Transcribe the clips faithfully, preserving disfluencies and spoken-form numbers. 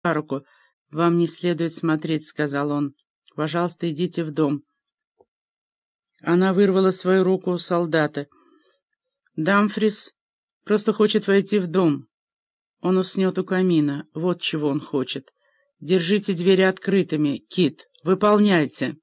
за руку. «Вам не следует смотреть», — сказал он. «Пожалуйста, идите в дом». Она вырвала свою руку у солдата. «Дамфрис просто хочет войти в дом. Он уснет у камина. Вот чего он хочет. Держите двери открытыми, Кит. Выполняйте».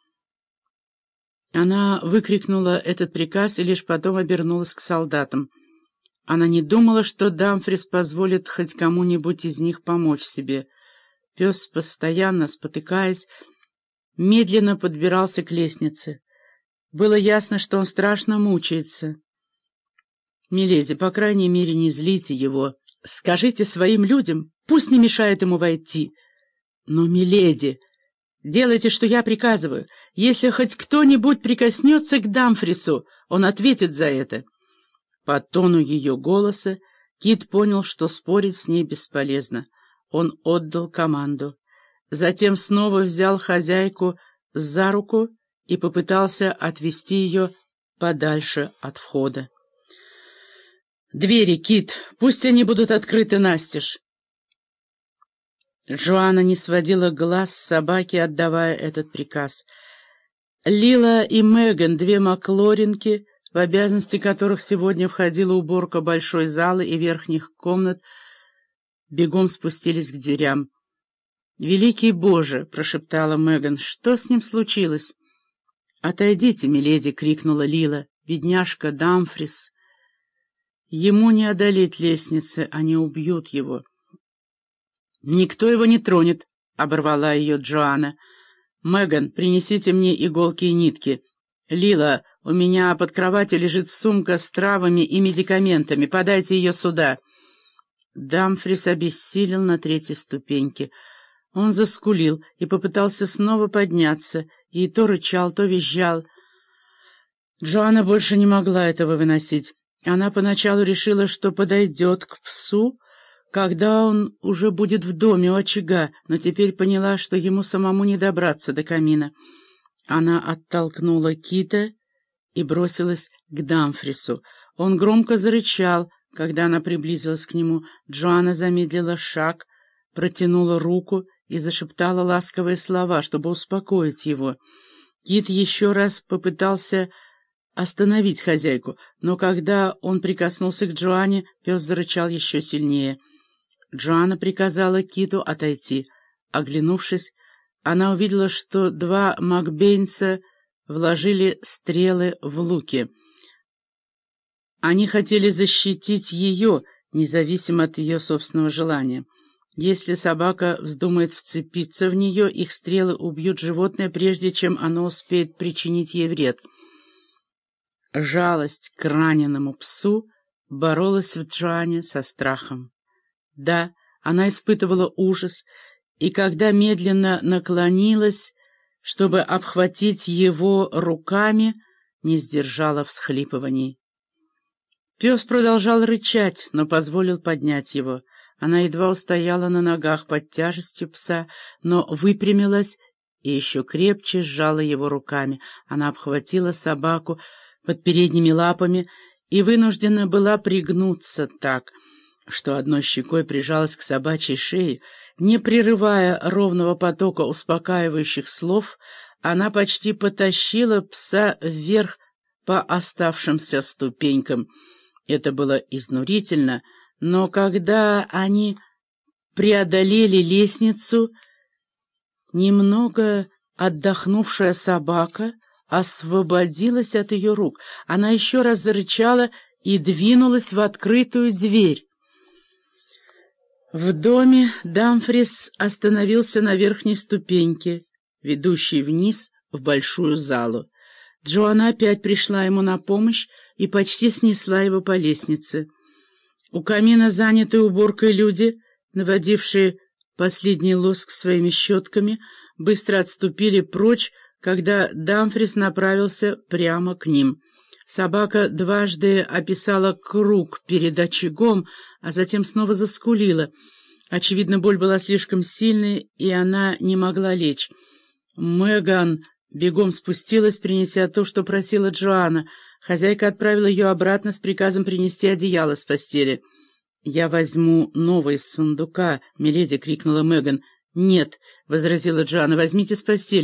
Она выкрикнула этот приказ и лишь потом обернулась к солдатам. Она не думала, что Дамфрис позволит хоть кому-нибудь из них помочь себе. Пес, постоянно спотыкаясь, медленно подбирался к лестнице. Было ясно, что он страшно мучается. «Миледи, по крайней мере, не злите его. Скажите своим людям, пусть не мешает ему войти». «Но, миледи, делайте, что я приказываю. Если хоть кто-нибудь прикоснется к Дамфрису, он ответит за это». По тону ее голоса Кит понял, что спорить с ней бесполезно. Он отдал команду. Затем снова взял хозяйку за руку и попытался отвести ее подальше от входа. «Двери, Кит, пусть они будут открыты настежь». Джоанна не сводила глаз с собаки, отдавая этот приказ. Лила и Меган, две маклоринки, в обязанности которых сегодня входила уборка большой залы и верхних комнат, бегом спустились к дверям. «Великий Боже!» — прошептала Меган. «Что с ним случилось?» «Отойдите, миледи!» — крикнула Лила. «Бедняжка Дамфрис! Ему не одолеть лестницы, они убьют его». «Никто его не тронет!» — оборвала ее Джоанна. «Меган, принесите мне иголки и нитки. Лила, у меня под кроватью лежит сумка с травами и медикаментами. Подайте ее сюда». Дамфрис обессилел на третьей ступеньке. Он заскулил и попытался снова подняться, и то рычал, то визжал. Джоанна больше не могла этого выносить. Она поначалу решила, что подойдет к псу, когда он уже будет в доме у очага, но теперь поняла, что ему самому не добраться до камина. Она оттолкнула Кита и бросилась к Дамфрису. Он громко зарычал, когда она приблизилась к нему. Джоанна замедлила шаг, протянула руку и зашептала ласковые слова, чтобы успокоить его. Кит еще раз попытался остановить хозяйку, но когда он прикоснулся к Джоанне, пес зарычал еще сильнее. Джоанна приказала Киту отойти. Оглянувшись, она увидела, что два макбейнца вложили стрелы в луки. Они хотели защитить ее, независимо от ее собственного желания. Если собака вздумает вцепиться в нее, их стрелы убьют животное, прежде чем оно успеет причинить ей вред. Жалость к раненому псу боролась в Джоанне со страхом. Да, она испытывала ужас, и когда медленно наклонилась, чтобы обхватить его руками, не сдержала всхлипываний. Пес продолжал рычать, но позволил поднять его. Она едва устояла на ногах под тяжестью пса, но выпрямилась и еще крепче сжала его руками. Она обхватила собаку под передними лапами и вынуждена была пригнуться так, что одной щекой прижалась к собачьей шее. Не прерывая ровного потока успокаивающих слов, она почти потащила пса вверх по оставшимся ступенькам. Это было изнурительно, но когда они преодолели лестницу, немного отдохнувшая собака освободилась от ее рук. Она еще раз зарычала и двинулась в открытую дверь. В доме Дамфрис остановился на верхней ступеньке, ведущей вниз в большую залу. Джоанна опять пришла ему на помощь и почти снесла его по лестнице. У камина, занятые уборкой люди, наводившие последний лоск своими щетками, быстро отступили прочь, когда Дамфрис направился прямо к ним. Собака дважды описала круг перед очагом, а затем снова заскулила. Очевидно, боль была слишком сильной, и она не могла лечь. Меган бегом спустилась, принеся то, что просила Джоанна. Хозяйка отправила ее обратно с приказом принести одеяло с постели. «Я возьму новый из сундука», — миледи крикнула Меган. «Нет», — возразила Джоанна, — «возьмите с постели».